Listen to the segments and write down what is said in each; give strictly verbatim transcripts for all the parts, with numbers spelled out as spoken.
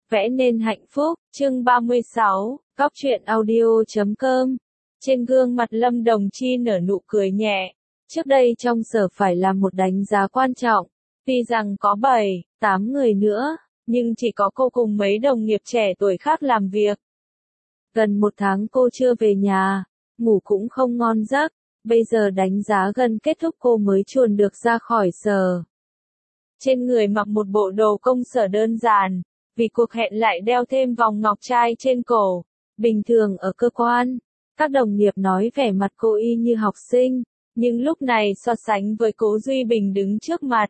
vẽ nên hạnh phúc, chương ba mươi sáu, góc truyện audio chấm com. Trên gương mặt Lâm Đồng Chi nở nụ cười nhẹ. Trước đây trong sở phải làm một đánh giá quan trọng. Tuy rằng có bảy, tám người nữa, nhưng chỉ có cô cùng mấy đồng nghiệp trẻ tuổi khác làm việc. Gần một tháng cô chưa về nhà, ngủ cũng không ngon giấc. Bây giờ đánh giá gần kết thúc cô mới chuồn được ra khỏi sở. Trên người mặc một bộ đồ công sở đơn giản, vì cuộc hẹn lại đeo thêm vòng ngọc trai trên cổ. Bình thường ở cơ quan, các đồng nghiệp nói vẻ mặt cô y như học sinh, nhưng lúc này so sánh với Cố Duy Bình đứng trước mặt,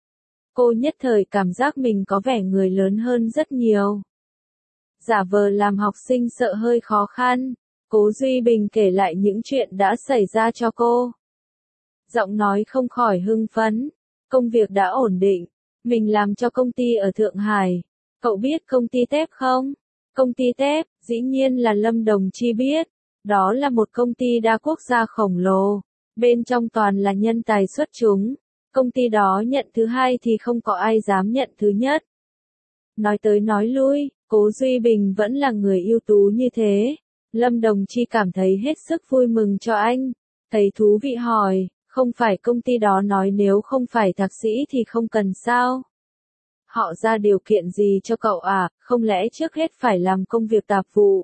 cô nhất thời cảm giác mình có vẻ người lớn hơn rất nhiều. Giả vờ làm học sinh sợ hơi khó khăn, Cố Duy Bình kể lại những chuyện đã xảy ra cho cô. Giọng nói không khỏi hưng phấn, công việc đã ổn định, mình làm cho công ty ở Thượng Hải. Cậu biết công ty tép không? Công ty tép, dĩ nhiên là Lâm Đồng Chi biết. Đó là một công ty đa quốc gia khổng lồ, bên trong toàn là nhân tài xuất chúng. Công ty đó nhận thứ hai thì không có ai dám nhận thứ nhất. Nói tới nói lui, Cố Duy Bình vẫn là người ưu tú như thế. Lâm Đồng Chi cảm thấy hết sức vui mừng cho anh. Thấy thú vị hỏi, không phải công ty đó nói nếu không phải thạc sĩ thì không cần sao? Họ ra điều kiện gì cho cậu à, không lẽ trước hết phải làm công việc tạp vụ?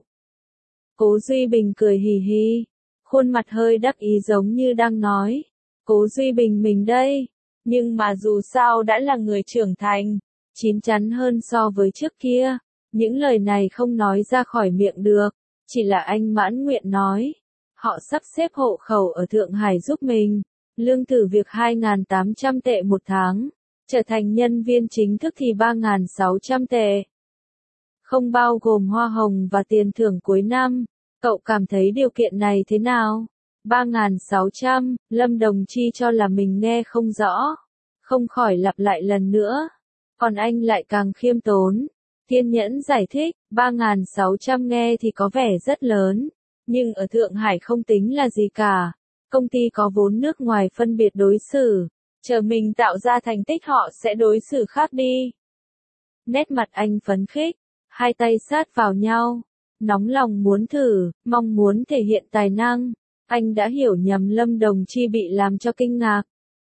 Cố Duy Bình cười hì hì, khuôn mặt hơi đắc ý giống như đang nói, Cố Duy Bình mình đây, nhưng mà dù sao đã là người trưởng thành, chín chắn hơn so với trước kia, những lời này không nói ra khỏi miệng được, chỉ là anh mãn nguyện nói. Họ sắp xếp hộ khẩu ở Thượng Hải giúp mình, lương thử việc hai nghìn tám trăm tệ một tháng. Trở thành nhân viên chính thức thì ba nghìn sáu trăm tệ. Không bao gồm hoa hồng và tiền thưởng cuối năm. Cậu cảm thấy điều kiện này thế nào? ba nghìn sáu trăm, Lâm Đồng Chi cho là mình nghe không rõ. Không khỏi lặp lại lần nữa. Còn anh lại càng khiêm tốn. Kiên nhẫn giải thích, ba nghìn sáu trăm nghe thì có vẻ rất lớn. Nhưng ở Thượng Hải không tính là gì cả. Công ty có vốn nước ngoài phân biệt đối xử. Chờ mình tạo ra thành tích họ sẽ đối xử khác đi. Nét mặt anh phấn khích, hai tay sát vào nhau, nóng lòng muốn thử, mong muốn thể hiện tài năng. Anh đã hiểu nhầm Lâm Đồng Chi bị làm cho kinh ngạc.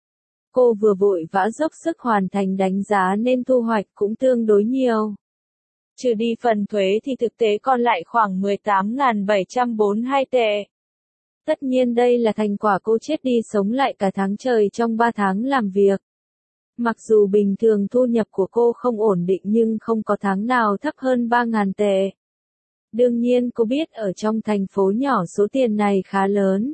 Cô vừa vội vã dốc sức hoàn thành đánh giá nên thu hoạch cũng tương đối nhiều. Trừ đi phần thuế thì thực tế còn lại khoảng mười tám nghìn bảy trăm bốn mươi hai tệ. Tất nhiên đây là thành quả cô chết đi sống lại cả tháng trời trong ba tháng làm việc. Mặc dù bình thường thu nhập của cô không ổn định nhưng không có tháng nào thấp hơn ba nghìn tệ. Đương nhiên cô biết ở trong thành phố nhỏ số tiền này khá lớn.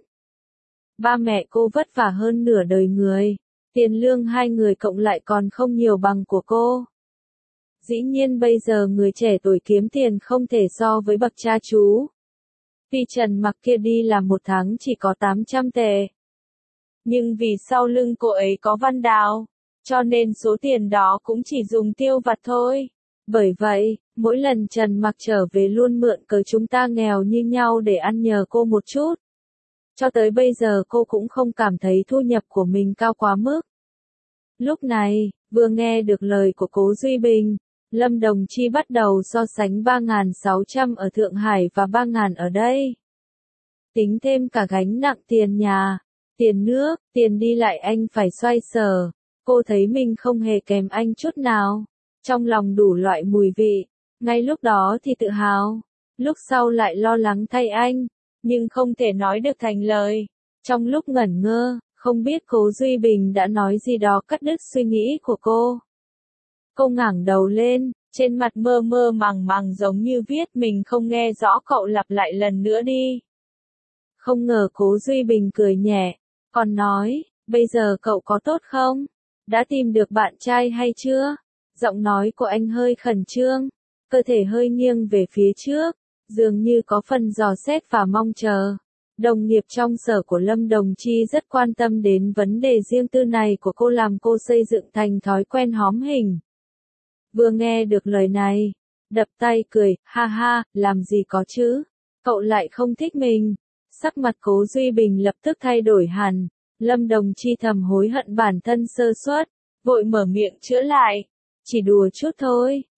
Ba mẹ cô vất vả hơn nửa đời người, tiền lương hai người cộng lại còn không nhiều bằng của cô. Dĩ nhiên bây giờ người trẻ tuổi kiếm tiền không thể so với bậc cha chú. Vì Trần Mặc kia đi làm một tháng chỉ có tám trăm tệ. Nhưng vì sau lưng cô ấy có Văn Đào, cho nên số tiền đó cũng chỉ dùng tiêu vặt thôi. Bởi vậy, mỗi lần Trần Mặc trở về luôn mượn cớ chúng ta nghèo như nhau để ăn nhờ cô một chút. Cho tới bây giờ cô cũng không cảm thấy thu nhập của mình cao quá mức. Lúc này, vừa nghe được lời của Cố Duy Bình, Lâm Đồng Chi bắt đầu so sánh ba nghìn sáu trăm ở Thượng Hải và ba nghìn ở đây. Tính thêm cả gánh nặng tiền nhà, tiền nước, tiền đi lại anh phải xoay sở. Cô thấy mình không hề kém anh chút nào. Trong lòng đủ loại mùi vị. Ngay lúc đó thì tự hào. Lúc sau lại lo lắng thay anh. Nhưng không thể nói được thành lời. Trong lúc ngẩn ngơ, không biết Cố Duy Bình đã nói gì đó cắt đứt suy nghĩ của cô. Cô ngẩng đầu lên, trên mặt mơ mơ màng màng giống như viết mình không nghe rõ, cậu lặp lại lần nữa đi. Không ngờ Cố Duy Bình cười nhẹ, còn nói, bây giờ cậu có tốt không? Đã tìm được bạn trai hay chưa? Giọng nói của anh hơi khẩn trương, cơ thể hơi nghiêng về phía trước, dường như có phần dò xét và mong chờ. Đồng nghiệp trong sở của Lâm Đồng Chi rất quan tâm đến vấn đề riêng tư này của cô, làm cô xây dựng thành thói quen hóm hình. Vừa nghe được lời này, đập tay cười, ha ha, làm gì có chứ, cậu lại không thích mình. Sắc mặt Cố Duy Bình lập tức thay đổi hẳn, Lâm Đồng Chi thầm hối hận bản thân sơ suất, vội mở miệng chữa lại, chỉ đùa chút thôi,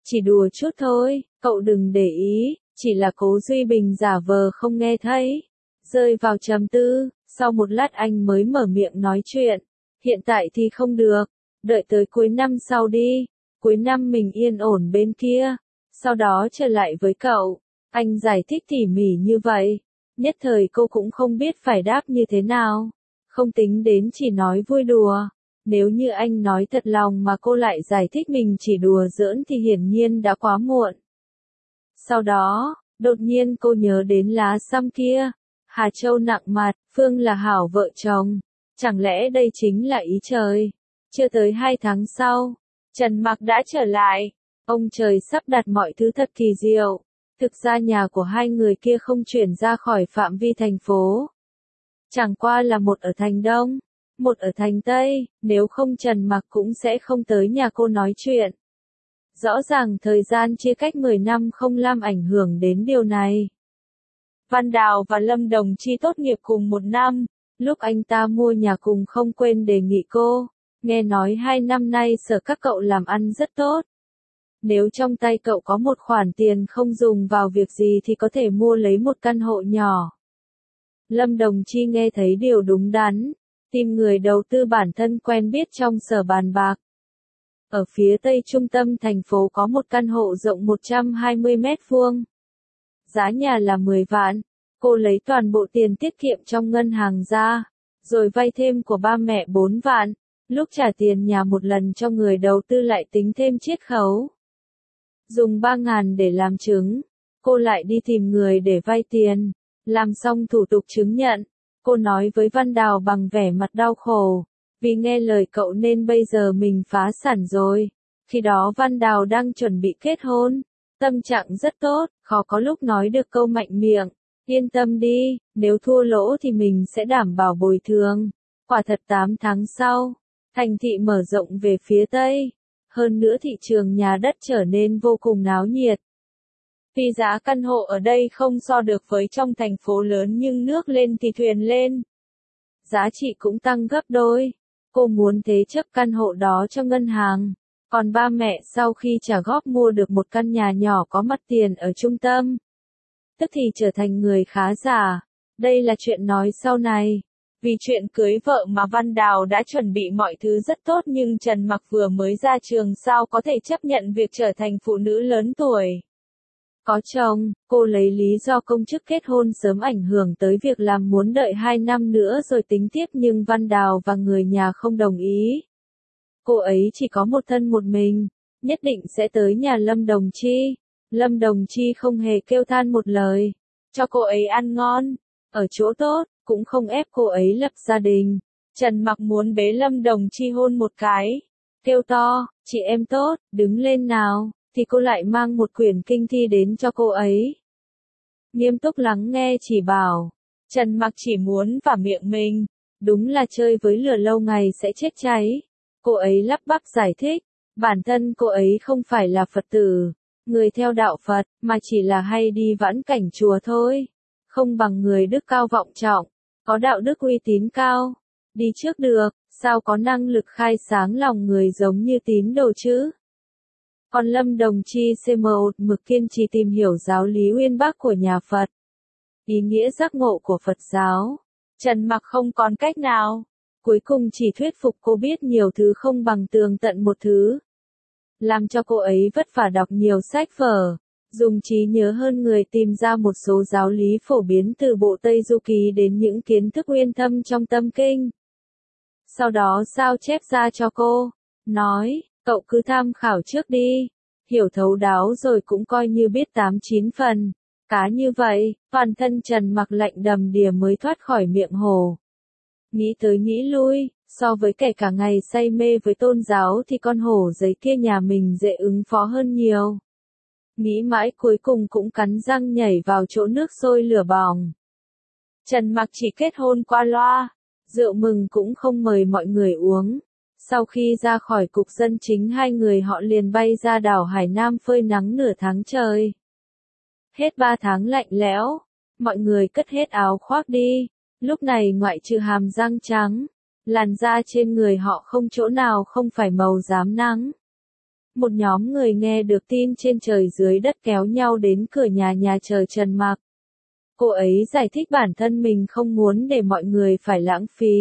Chỉ đùa chút thôi, cậu đừng để ý, chỉ là Cố Duy Bình giả vờ không nghe thấy. Rơi vào trầm tư, sau một lát anh mới mở miệng nói chuyện. Hiện tại thì không được, đợi tới cuối năm sau đi, cuối năm mình yên ổn bên kia, sau đó trở lại với cậu. Anh giải thích tỉ mỉ như vậy, nhất thời cô cũng không biết phải đáp như thế nào. Không tính đến chỉ nói vui đùa, nếu như anh nói thật lòng mà cô lại giải thích mình chỉ đùa giỡn thì hiển nhiên đã quá muộn. Sau đó, đột nhiên cô nhớ đến lá xăm kia. Hà Châu nặng mặt, Phương là hảo vợ chồng. Chẳng lẽ đây chính là ý trời? Chưa tới hai tháng sau, Trần Mặc đã trở lại. Ông trời sắp đặt mọi thứ thật kỳ diệu. Thực ra nhà của hai người kia không chuyển ra khỏi phạm vi thành phố. Chẳng qua là một ở thành Đông, một ở thành Tây, nếu không Trần Mặc cũng sẽ không tới nhà cô nói chuyện. Rõ ràng thời gian chia cách mười năm không làm ảnh hưởng đến điều này. Văn Đào và Lâm Đồng Chi tốt nghiệp cùng một năm, lúc anh ta mua nhà cùng không quên đề nghị cô, nghe nói hai năm nay sở các cậu làm ăn rất tốt. Nếu trong tay cậu có một khoản tiền không dùng vào việc gì thì có thể mua lấy một căn hộ nhỏ. Lâm Đồng Chi nghe thấy điều đúng đắn, tìm người đầu tư bản thân quen biết trong sở bàn bạc. Ở phía tây trung tâm thành phố có một căn hộ rộng một trăm hai mươi mét vuông. Giá nhà là mười vạn, cô lấy toàn bộ tiền tiết kiệm trong ngân hàng ra, rồi vay thêm của ba mẹ bốn vạn, lúc trả tiền nhà một lần cho người đầu tư lại tính thêm chiết khấu. Dùng ba ngàn để làm chứng, cô lại đi tìm người để vay tiền, làm xong thủ tục chứng nhận, cô nói với Văn Đào bằng vẻ mặt đau khổ, vì nghe lời cậu nên bây giờ mình phá sản rồi. Khi đó Văn Đào đang chuẩn bị kết hôn, tâm trạng rất tốt, khó có lúc nói được câu mạnh miệng, yên tâm đi, nếu thua lỗ thì mình sẽ đảm bảo bồi thường. Quả thật tám tháng sau, thành thị mở rộng về phía Tây, hơn nữa thị trường nhà đất trở nên vô cùng náo nhiệt. Vì giá căn hộ ở đây không so được với trong thành phố lớn nhưng nước lên thì thuyền lên. Giá trị cũng tăng gấp đôi. Cô muốn thế chấp căn hộ đó cho ngân hàng. Còn ba mẹ sau khi trả góp mua được một căn nhà nhỏ có mặt tiền ở trung tâm. Tức thì trở thành người khá giả. Đây là chuyện nói sau này. Vì chuyện cưới vợ mà Văn Đào đã chuẩn bị mọi thứ rất tốt nhưng Trần Mặc vừa mới ra trường sao có thể chấp nhận việc trở thành phụ nữ lớn tuổi. Có chồng, cô lấy lý do công chức kết hôn sớm ảnh hưởng tới việc làm muốn đợi hai năm nữa rồi tính tiếp nhưng Văn Đào và người nhà không đồng ý. Cô ấy chỉ có một thân một mình, nhất định sẽ tới nhà Lâm Đồng Chi. Lâm Đồng Chi không hề kêu than một lời, cho cô ấy ăn ngon, ở chỗ tốt, cũng không ép cô ấy lập gia đình. Trần Mặc muốn bế Lâm Đồng Chi hôn một cái, kêu to, chị em tốt, đứng lên nào. Thì cô lại mang một quyển kinh thi đến cho cô ấy. Nghiêm túc lắng nghe chỉ bảo, Trần Mặc chỉ muốn vào miệng mình, đúng là chơi với lửa lâu ngày sẽ chết cháy. Cô ấy lắp bắp giải thích, bản thân cô ấy không phải là Phật tử, người theo đạo Phật, mà chỉ là hay đi vãn cảnh chùa thôi. Không bằng người đức cao vọng trọng, có đạo đức uy tín cao, đi trước được, sao có năng lực khai sáng lòng người giống như tín đồ chứ. Còn Lâm Đồng Chi xê em một mực kiên trì tìm hiểu giáo lý uyên bác của nhà Phật. Ý nghĩa giác ngộ của Phật giáo. Trần Mặc không còn cách nào. Cuối cùng chỉ thuyết phục cô biết nhiều thứ không bằng tường tận một thứ. Làm cho cô ấy vất vả đọc nhiều sách vở. Dùng trí nhớ hơn người tìm ra một số giáo lý phổ biến từ bộ Tây Du Ký đến những kiến thức uyên thâm trong tâm kinh. Sau đó sao chép ra cho cô. Nói. Cậu cứ tham khảo trước đi, hiểu thấu đáo rồi cũng coi như biết tám chín phần. Cá như vậy, toàn thân Trần Mặc lạnh đầm đìa mới thoát khỏi miệng hồ. Nghĩ tới nghĩ lui, so với kẻ cả ngày say mê với tôn giáo thì con hổ giấy kia nhà mình dễ ứng phó hơn nhiều. Nghĩ mãi cuối cùng cũng cắn răng nhảy vào chỗ nước sôi lửa bỏng. Trần Mặc chỉ kết hôn qua loa, rượu mừng cũng không mời mọi người uống. Sau khi ra khỏi cục dân chính hai người họ liền bay ra đảo Hải Nam phơi nắng nửa tháng trời. Hết ba tháng lạnh lẽo, mọi người cất hết áo khoác đi, lúc này ngoại trừ hàm răng trắng, làn da trên người họ không chỗ nào không phải màu rám nắng. Một nhóm người nghe được tin trên trời dưới đất kéo nhau đến cửa nhà nhà chờ Trần Mặc. Cô ấy giải thích bản thân mình không muốn để mọi người phải lãng phí.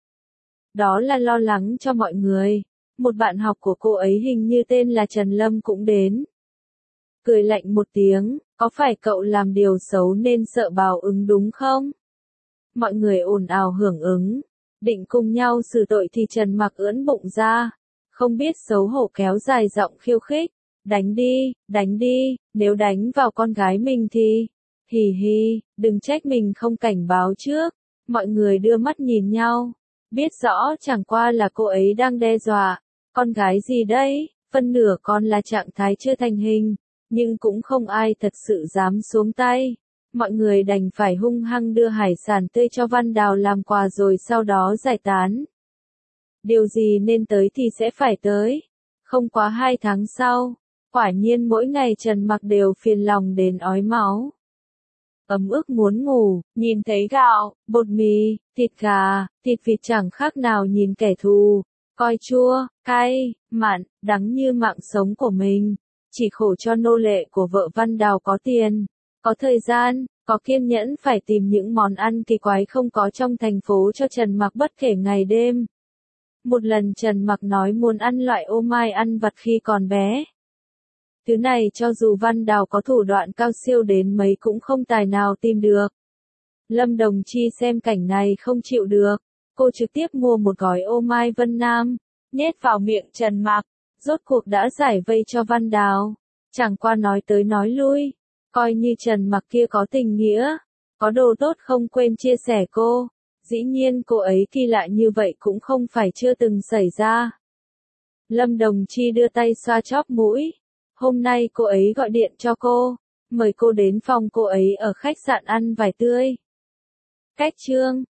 Đó là lo lắng cho mọi người. Một bạn học của cô ấy hình như tên là Trần Lâm cũng đến. Cười lạnh một tiếng, có phải cậu làm điều xấu nên sợ báo ứng đúng không? Mọi người ồn ào hưởng ứng. Định cùng nhau xử tội thì Trần Mặc ưỡn bụng ra. Không biết xấu hổ kéo dài giọng khiêu khích. Đánh đi, đánh đi, nếu đánh vào con gái mình thì... Hì hì, đừng trách mình không cảnh báo trước. Mọi người đưa mắt nhìn nhau. Biết rõ chẳng qua là cô ấy đang đe dọa. Con gái gì đấy, phân nửa con là trạng thái chưa thành hình. Nhưng cũng không ai thật sự dám xuống tay. Mọi người đành phải hung hăng đưa hải sản tươi cho Văn Đào làm quà rồi sau đó giải tán. Điều gì nên tới thì sẽ phải tới. Không quá hai tháng sau, quả nhiên mỗi ngày Trần Mặc đều phiền lòng đến ói máu. Ấm ức muốn ngủ, nhìn thấy gạo, bột mì, thịt gà, thịt vịt chẳng khác nào nhìn kẻ thù. Coi chua, cay, mặn, đắng như mạng sống của mình. Chỉ khổ cho nô lệ của vợ Văn Đào có tiền, có thời gian, có kiên nhẫn phải tìm những món ăn kỳ quái không có trong thành phố cho Trần Mặc bất kể ngày đêm. Một lần Trần Mặc nói muốn ăn loại ô mai ăn vặt khi còn bé. Thứ này cho dù Văn Đào có thủ đoạn cao siêu đến mấy cũng không tài nào tìm được. Lâm Đồng Chi xem cảnh này không chịu được. Cô trực tiếp mua một gói ô mai Vân Nam, nhét vào miệng Trần Mặc. Rốt cuộc đã giải vây cho Văn Đào. Chẳng qua nói tới nói lui. Coi như Trần Mặc kia có tình nghĩa. Có đồ tốt không quên chia sẻ cô. Dĩ nhiên cô ấy kỳ lạ như vậy cũng không phải chưa từng xảy ra. Lâm Đồng Chi đưa tay xoa chóp mũi. Hôm nay cô ấy gọi điện cho cô. Mời cô đến phòng cô ấy ở khách sạn ăn vải tươi. Cách chương